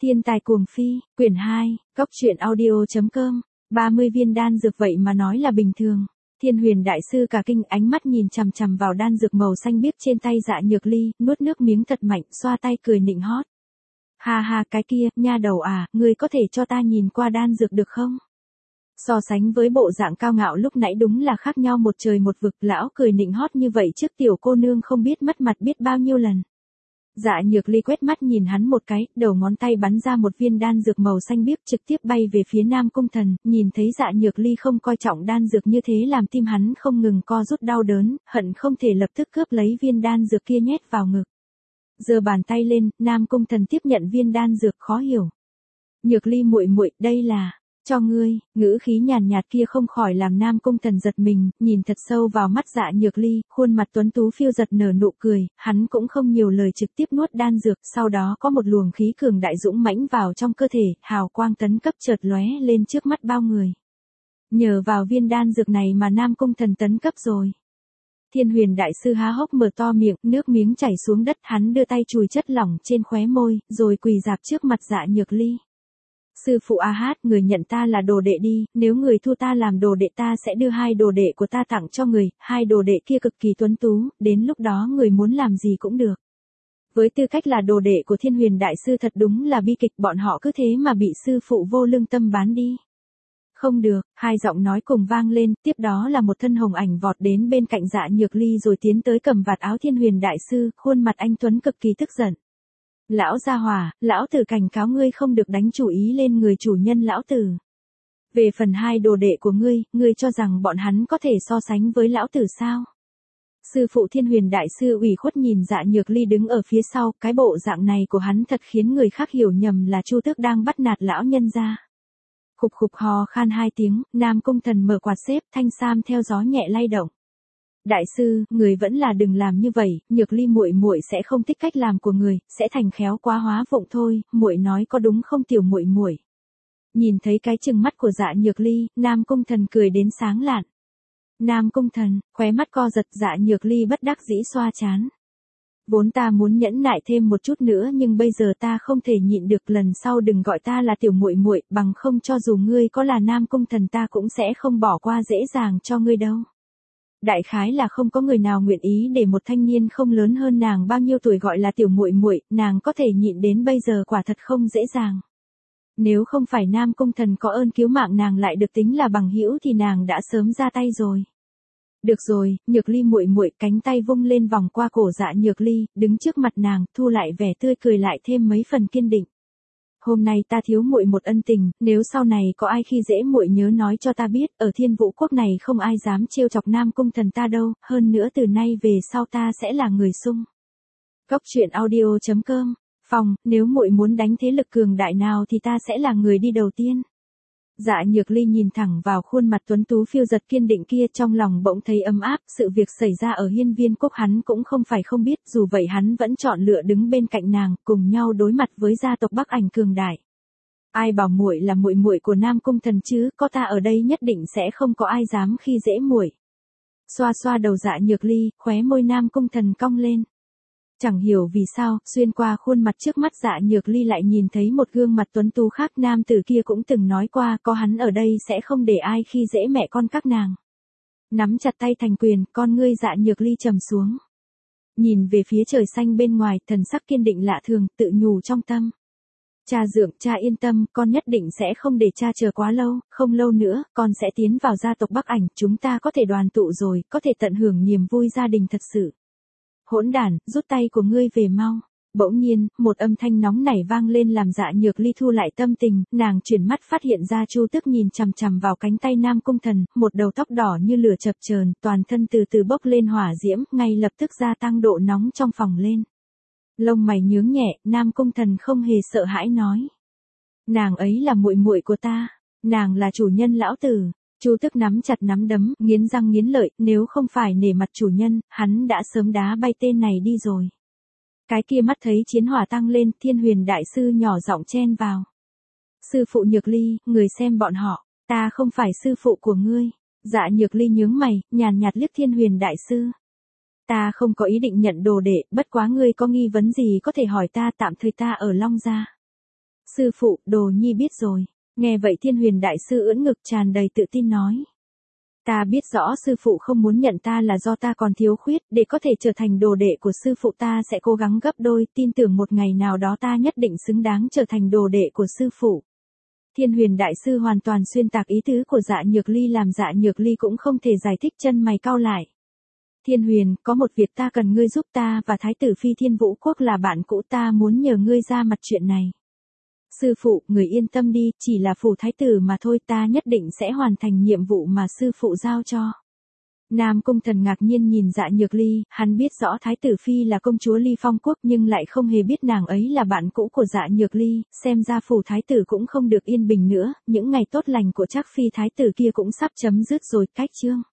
Thiên tài cuồng phi, quyển 2, Cốc truyện audio.com, 30 viên đan dược vậy mà nói là bình thường. Thiên Huyền đại sư cả kinh, ánh mắt nhìn chằm chằm vào đan dược màu xanh biếc trên tay Dạ Nhược Ly, nuốt nước miếng thật mạnh, xoa tay cười nịnh hót. Ha ha, cái kia, nha đầu à, ngươi có thể cho ta nhìn qua đan dược được không? So sánh với bộ dạng cao ngạo lúc nãy đúng là khác nhau một trời một vực, lão cười nịnh hót như vậy trước tiểu cô nương không biết mất mặt biết bao nhiêu lần. Dạ Nhược Ly quét mắt nhìn hắn một cái, đầu ngón tay bắn ra một viên đan dược màu xanh biếc trực tiếp bay về phía Nam Cung Thần, nhìn thấy Dạ Nhược Ly không coi trọng đan dược như thế làm tim hắn không ngừng co rút đau đớn, hận không thể lập tức cướp lấy viên đan dược kia nhét vào ngực. Giơ bàn tay lên, Nam Cung Thần tiếp nhận viên đan dược, khó hiểu. Nhược Ly muội muội, đây là cho ngươi. Ngữ khí nhàn nhạt kia không khỏi làm Nam Cung Thần giật mình, nhìn thật sâu vào mắt Dạ Nhược Ly, khuôn mặt tuấn tú phiêu giật nở nụ cười, hắn cũng không nhiều lời trực tiếp nuốt đan dược, sau đó có một luồng khí cường đại dũng mãnh vào trong cơ thể, hào quang tấn cấp chợt lóe lên trước mắt bao người. Nhờ vào viên đan dược này mà Nam Cung Thần tấn cấp rồi. Thiên Huyền đại sư há hốc mở to miệng, nước miếng chảy xuống đất, hắn đưa tay chùi chất lỏng trên khóe môi, rồi quỳ rạp trước mặt Dạ Nhược Ly. Sư phụ A Hát, người nhận ta là đồ đệ đi, nếu người thu ta làm đồ đệ ta sẽ đưa 2 đồ đệ của ta tặng cho người, 2 đồ đệ kia cực kỳ tuấn tú, đến lúc đó người muốn làm gì cũng được. Với tư cách là đồ đệ của Thiên Huyền đại sư thật đúng là bi kịch, bọn họ cứ thế mà bị sư phụ vô lương tâm bán đi. Không được, 2 giọng nói cùng vang lên, tiếp đó là một thân hồng ảnh vọt đến bên cạnh Dạ Nhược Ly rồi tiến tới cầm vạt áo Thiên Huyền đại sư, khuôn mặt anh tuấn cực kỳ tức giận. Lão gia hỏa, lão tử cảnh cáo ngươi không được đánh chủ ý lên người chủ nhân lão tử. Về phần 2 đồ đệ của ngươi cho rằng bọn hắn có thể so sánh với lão tử sao? Sư phụ Thiên Huyền đại sư ủy khuất nhìn Dạ Nhược Ly đứng ở phía sau, cái bộ dạng này của hắn thật khiến người khác hiểu nhầm là Chu Tước đang bắt nạt lão nhân gia. Khục khục hò khan 2 tiếng, Nam Cung Thần mở quạt xếp, thanh sam theo gió nhẹ lay động. Đại sư, người vẫn là đừng làm như vậy, Nhược Ly muội muội sẽ không thích cách làm của người, sẽ thành khéo quá hóa vụng thôi, muội nói có đúng không tiểu muội muội? Nhìn thấy cái trừng mắt của Dạ Nhược Ly, Nam Cung Thần cười đến sáng lạn. Nam Cung Thần, khóe mắt co giật, Dạ Nhược Ly bất đắc dĩ xoa trán. Vốn ta muốn nhẫn nại thêm một chút nữa nhưng bây giờ ta không thể nhịn được, lần sau đừng gọi ta là tiểu muội muội, bằng không cho dù ngươi có là Nam Cung Thần ta cũng sẽ không bỏ qua dễ dàng cho ngươi đâu. Đại khái là không có người nào nguyện ý để một thanh niên không lớn hơn nàng bao nhiêu tuổi gọi là tiểu muội muội, nàng có thể nhịn đến bây giờ quả thật không dễ dàng. Nếu không phải Nam Cung Thần có ơn cứu mạng nàng lại được tính là bằng hữu thì nàng đã sớm ra tay rồi. Được rồi, Nhược Ly muội muội, cánh tay vung lên vòng qua cổ Dạ Nhược Ly, đứng trước mặt nàng, thu lại vẻ tươi cười lại thêm mấy phần kiên định. Hôm nay ta thiếu muội một ân tình, nếu sau này có ai khi dễ muội nhớ nói cho ta biết, ở Thiên Vũ quốc này không ai dám trêu chọc Nam Cung Thần ta đâu, hơn nữa từ nay về sau ta sẽ là người sung. Cốc truyện audio.com, phòng, nếu muội muốn đánh thế lực cường đại nào thì ta sẽ là người đi đầu tiên. Dạ Nhược Ly nhìn thẳng vào khuôn mặt tuấn tú phiêu giật kiên định kia, trong lòng bỗng thấy ấm áp, sự việc xảy ra ở Hiên Viên quốc hắn cũng không phải không biết, dù vậy hắn vẫn chọn lựa đứng bên cạnh nàng, cùng nhau đối mặt với gia tộc Bắc Ảnh cường đại. Ai bảo muội là muội muội của Nam Cung Thần chứ, có ta ở đây nhất định sẽ không có ai dám khi dễ muội. Xoa xoa đầu Dạ Nhược Ly, khóe môi Nam Cung Thần cong lên. Chẳng hiểu vì sao, xuyên qua khuôn mặt trước mắt Dạ Nhược Ly lại nhìn thấy một gương mặt tuấn tú khác, nam tử kia cũng từng nói qua, có hắn ở đây sẽ không để ai khi dễ mẹ con các nàng. Nắm chặt tay thành quyền, con ngươi Dạ Nhược Ly trầm xuống. Nhìn về phía trời xanh bên ngoài, thần sắc kiên định lạ thường, tự nhủ trong tâm. Cha dượng, cha yên tâm, con nhất định sẽ không để cha chờ quá lâu, không lâu nữa, con sẽ tiến vào gia tộc Bắc Ảnh, chúng ta có thể đoàn tụ rồi, có thể tận hưởng niềm vui gia đình thật sự. Hỗn đản, rút tay của ngươi về mau. Bỗng nhiên, một âm thanh nóng nảy vang lên làm Dạ Nhược Ly thu lại tâm tình, nàng chuyển mắt phát hiện ra Chu Tước nhìn chằm chằm vào cánh tay Nam Cung Thần, một đầu tóc đỏ như lửa chập chờn, toàn thân từ từ bốc lên hỏa diễm, ngay lập tức gia tăng độ nóng trong phòng lên. Lông mày nhướng nhẹ, Nam Cung Thần không hề sợ hãi nói: "Nàng ấy là muội muội của ta, nàng là chủ nhân lão tử." Chu Tước nắm chặt nắm đấm, nghiến răng nghiến lợi, nếu không phải nể mặt chủ nhân, hắn đã sớm đá bay tên này đi rồi. Cái kia mắt thấy chiến hỏa tăng lên, Thiên Huyền đại sư nhỏ giọng chen vào. Sư phụ Nhược Ly, người xem bọn họ, ta không phải sư phụ của ngươi. Dạ Nhược Ly nhướng mày, nhàn nhạt liếc Thiên Huyền đại sư. Ta không có ý định nhận đồ đệ, bất quá ngươi có nghi vấn gì có thể hỏi ta, tạm thời ta ở Long gia. Sư phụ, đồ nhi biết rồi. Nghe vậy Thiên Huyền đại sư ưỡn ngực tràn đầy tự tin nói. Ta biết rõ sư phụ không muốn nhận ta là do ta còn thiếu khuyết, để có thể trở thành đồ đệ của sư phụ ta sẽ cố gắng gấp đôi, tin tưởng một ngày nào đó ta nhất định xứng đáng trở thành đồ đệ của sư phụ. Thiên Huyền đại sư hoàn toàn xuyên tạc ý tứ của Dạ Nhược Ly làm Dạ Nhược Ly cũng không thể giải thích, chân mày cau lại. Thiên Huyền, có một việc ta cần ngươi giúp, ta và Thái tử Phi Thiên Vũ Quốc là bạn cũ, ta muốn nhờ ngươi ra mặt chuyện này. Sư phụ, người yên tâm đi, chỉ là phủ thái tử mà thôi, ta nhất định sẽ hoàn thành nhiệm vụ mà sư phụ giao cho. Nam Cung Thần ngạc nhiên nhìn Dạ Nhược Ly, hắn biết rõ Thái tử Phi là công chúa Ly Phong Quốc nhưng lại không hề biết nàng ấy là bạn cũ của Dạ Nhược Ly, xem ra phủ thái tử cũng không được yên bình nữa, những ngày tốt lành của Trác Phi thái tử kia cũng sắp chấm dứt rồi. Cách chương